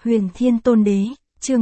Huyền Thiên Tôn Đế, chương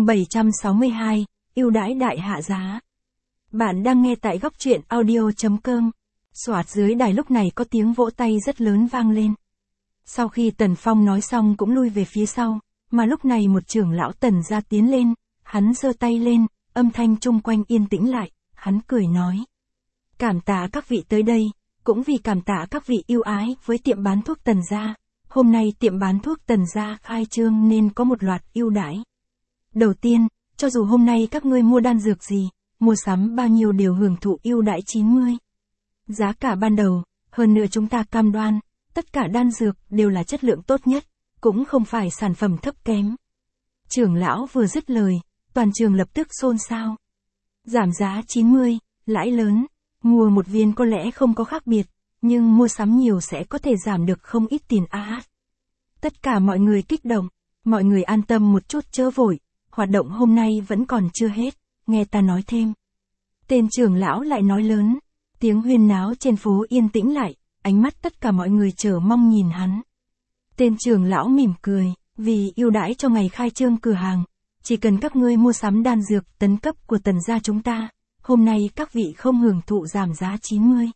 762, ưu đãi đại hạ giá. Bạn đang nghe tại góc truyện audio.com. Soạt dưới đài lúc này có tiếng vỗ tay rất lớn vang lên. Sau khi Tần Phong nói xong cũng lui về phía sau, mà lúc này một trưởng lão Tần gia tiến lên, hắn giơ tay lên, âm thanh chung quanh yên tĩnh lại, hắn cười nói. Cảm tạ các vị tới đây, cũng vì cảm tạ các vị yêu ái với tiệm bán thuốc Tần gia. Hôm nay tiệm bán thuốc Tần gia khai trương nên có một loạt ưu đãi. Đầu tiên, cho dù hôm nay các ngươi mua đan dược gì, mua sắm bao nhiêu đều hưởng thụ ưu đãi 90. Giá cả ban đầu, hơn nữa chúng ta cam đoan, tất cả đan dược đều là chất lượng tốt nhất, cũng không phải sản phẩm thấp kém. Trưởng lão vừa dứt lời, toàn trường lập tức xôn xao. Giảm giá 90, lãi lớn, mua một viên có lẽ không có khác biệt, nhưng mua sắm nhiều sẽ có thể giảm được không ít tiền á. Tất cả mọi người kích động, mọi người an tâm một chút chớ vội, hoạt động hôm nay vẫn còn chưa hết, nghe ta nói thêm. Tên trưởng lão lại nói lớn, tiếng huyên náo trên phố yên tĩnh lại, ánh mắt tất cả mọi người chờ mong nhìn hắn. Tên trưởng lão mỉm cười, vì ưu đãi cho ngày khai trương cửa hàng, chỉ cần các ngươi mua sắm đan dược tấn cấp của Tần gia chúng ta, hôm nay các vị không hưởng thụ giảm giá 90,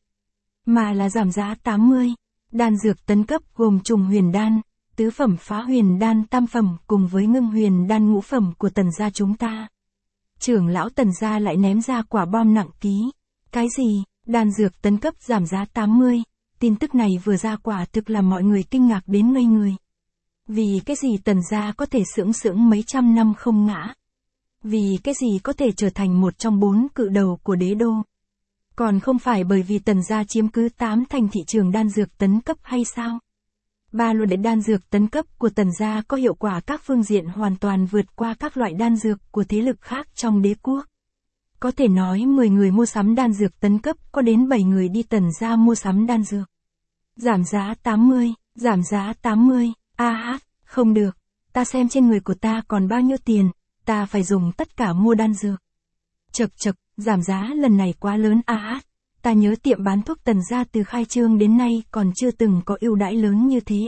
mà là giảm giá 80. Đan dược tấn cấp gồm trùng huyền đan, tứ phẩm phá huyền đan tam phẩm cùng với ngưng huyền đan ngũ phẩm của Tần gia chúng ta. Trưởng lão Tần gia lại ném ra quả bom nặng ký. Cái gì, đan dược tấn cấp giảm giá 80, tin tức này vừa ra quả thực là mọi người kinh ngạc đến ngây người. Vì cái gì Tần gia có thể sững sững mấy trăm năm không ngã? Vì cái gì có thể trở thành một trong 4 cự đầu của đế đô? Còn không phải bởi vì Tần gia chiếm cứ 8 thành thị trường đan dược tấn cấp hay sao? 3 loại đan dược tấn cấp của Tần gia có hiệu quả các phương diện hoàn toàn vượt qua các loại đan dược của thế lực khác trong đế quốc. Có thể nói 10 người mua sắm đan dược tấn cấp có đến 7 người đi Tần gia mua sắm đan dược. Giảm giá 80, giảm giá 80, không được, ta xem trên người của ta còn bao nhiêu tiền, ta phải dùng tất cả mua đan dược. Chậc, giảm giá lần này quá lớn ta nhớ tiệm bán thuốc Tần gia từ khai trương đến nay còn chưa từng có ưu đãi lớn như thế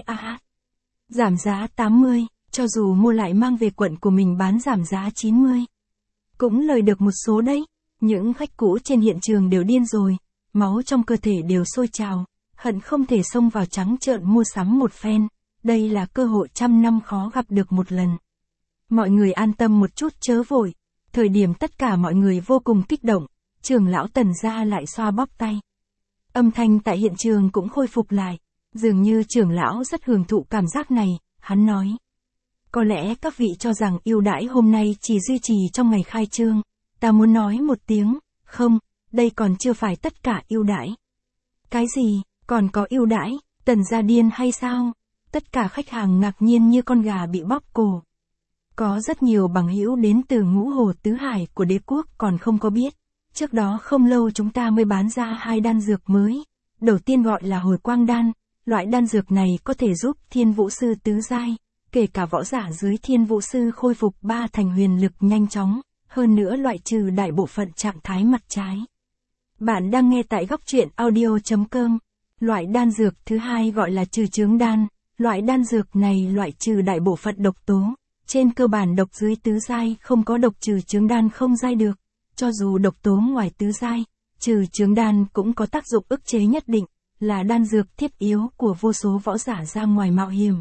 Giảm giá 80, cho dù mua lại mang về quận của mình bán giảm giá 90. Cũng lời được một số đấy, những khách cũ trên hiện trường đều điên rồi, máu trong cơ thể đều sôi trào, hận không thể xông vào trắng trợn mua sắm một phen, đây là cơ hội trăm năm khó gặp được một lần. Mọi người an tâm một chút chớ vội, thời điểm tất cả mọi người vô cùng kích động, trưởng lão Tần gia lại xoa bóp tay. Âm thanh tại hiện trường cũng khôi phục lại, dường như trưởng lão rất hưởng thụ cảm giác này, hắn nói. Có lẽ các vị cho rằng ưu đãi hôm nay chỉ duy trì trong ngày khai trương, ta muốn nói một tiếng, không, đây còn chưa phải tất cả ưu đãi. Cái gì, còn có ưu đãi, Tần gia điên hay sao? Tất cả khách hàng ngạc nhiên như con gà bị bóp cổ. Có rất nhiều bằng hữu đến từ ngũ hồ tứ hải của đế quốc còn không có biết. Trước đó không lâu chúng ta mới bán ra 2 đan dược mới. Đầu tiên gọi là hồi quang đan, loại đan dược này có thể giúp thiên vũ sư tứ giai, kể cả võ giả dưới thiên vũ sư khôi phục 3 thành huyền lực nhanh chóng, hơn nữa loại trừ đại bộ phận trạng thái mặt trái. Bạn đang nghe tại góc truyện audio.com. Loại đan dược thứ hai gọi là trừ chướng đan, loại đan dược này loại trừ đại bộ phận độc tố. Trên cơ bản độc dưới tứ giai không có độc trừ chướng đan không giai được. Cho dù độc tố ngoài tứ giai, trừ chướng đan cũng có tác dụng ức chế nhất định, là đan dược thiết yếu của vô số võ giả ra ngoài mạo hiểm.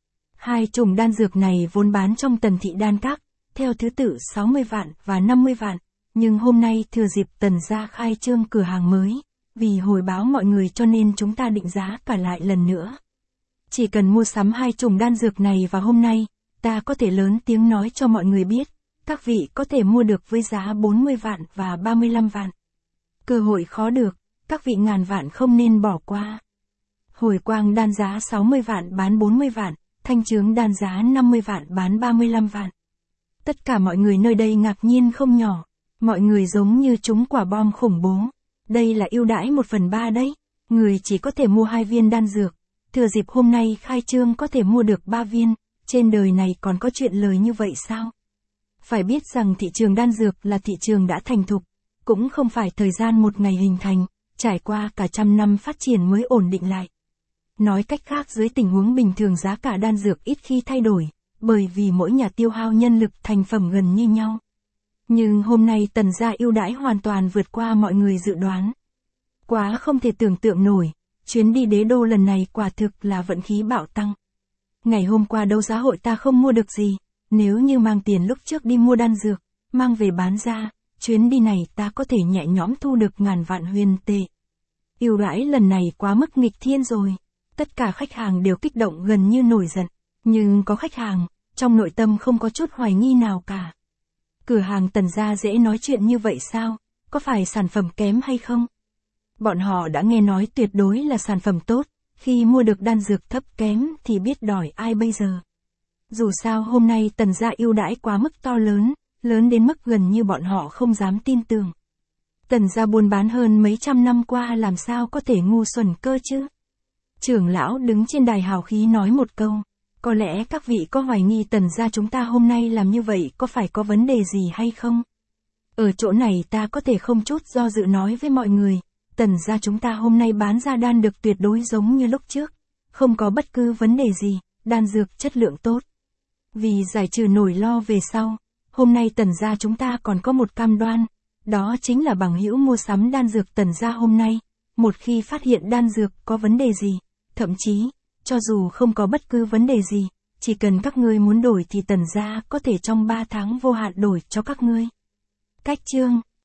2 chủng đan dược này vốn bán trong Tần thị đan các, theo thứ tự 60 vạn và 50 vạn, nhưng hôm nay thừa dịp Tần gia khai trương cửa hàng mới, vì hồi báo mọi người cho nên chúng ta định giá cả lại lần nữa. Chỉ cần mua sắm 2 chủng đan dược này vào hôm nay, ta có thể lớn tiếng nói cho mọi người biết, các vị có thể mua được với giá 40 vạn và 35 vạn. Cơ hội khó được, các vị ngàn vạn không nên bỏ qua. Hồi quang đan giá 60 vạn bán 40 vạn, thanh chướng đan giá 50 vạn bán 35 vạn. Tất cả mọi người nơi đây ngạc nhiên không nhỏ, mọi người giống như trúng quả bom khủng bố. Đây là ưu đãi 1/3 đấy, người chỉ có thể mua 2 viên đan dược, thừa dịp hôm nay khai trương có thể mua được 3 viên, trên đời này còn có chuyện lời như vậy sao? Phải biết rằng thị trường đan dược là thị trường đã thành thục, cũng không phải thời gian một ngày hình thành, trải qua cả trăm năm phát triển mới ổn định lại. Nói cách khác dưới tình huống bình thường giá cả đan dược ít khi thay đổi, bởi vì mỗi nhà tiêu hao nhân lực thành phẩm gần như nhau. Nhưng hôm nay Tần gia ưu đãi hoàn toàn vượt qua mọi người dự đoán. Quá không thể tưởng tượng nổi, chuyến đi đế đô lần này quả thực là vận khí bạo tăng. Ngày hôm qua đấu giá hội ta không mua được gì, nếu như mang tiền lúc trước đi mua đan dược, mang về bán ra, chuyến đi này ta có thể nhẹ nhõm thu được ngàn vạn huyền tệ. Ưu đãi lần này quá mức nghịch thiên rồi. Tất cả khách hàng đều kích động gần như nổi giận, nhưng có khách hàng, trong nội tâm không có chút hoài nghi nào cả. Cửa hàng Tần gia dễ nói chuyện như vậy sao, có phải sản phẩm kém hay không? Bọn họ đã nghe nói tuyệt đối là sản phẩm tốt, khi mua được đan dược thấp kém thì biết đòi ai bây giờ. Dù sao hôm nay Tần gia ưu đãi quá mức to lớn, lớn đến mức gần như bọn họ không dám tin tưởng. Tần gia buôn bán hơn mấy trăm năm qua làm sao có thể ngu xuẩn cơ chứ? Trưởng lão đứng trên đài hào khí nói một câu, có lẽ các vị có hoài nghi Tần gia chúng ta hôm nay làm như vậy có phải có vấn đề gì hay không? Ở chỗ này ta có thể không chút do dự nói với mọi người, Tần gia chúng ta hôm nay bán ra đan được tuyệt đối giống như lúc trước, không có bất cứ vấn đề gì, đan dược chất lượng tốt. Vì giải trừ nỗi lo về sau, hôm nay Tần gia chúng ta còn có một cam đoan, đó chính là bằng hữu mua sắm đan dược Tần gia hôm nay, một khi phát hiện đan dược có vấn đề gì, thậm chí, cho dù không có bất cứ vấn đề gì, chỉ cần các ngươi muốn đổi thì Tần gia có thể trong 3 tháng vô hạn đổi cho các ngươi. Cách chương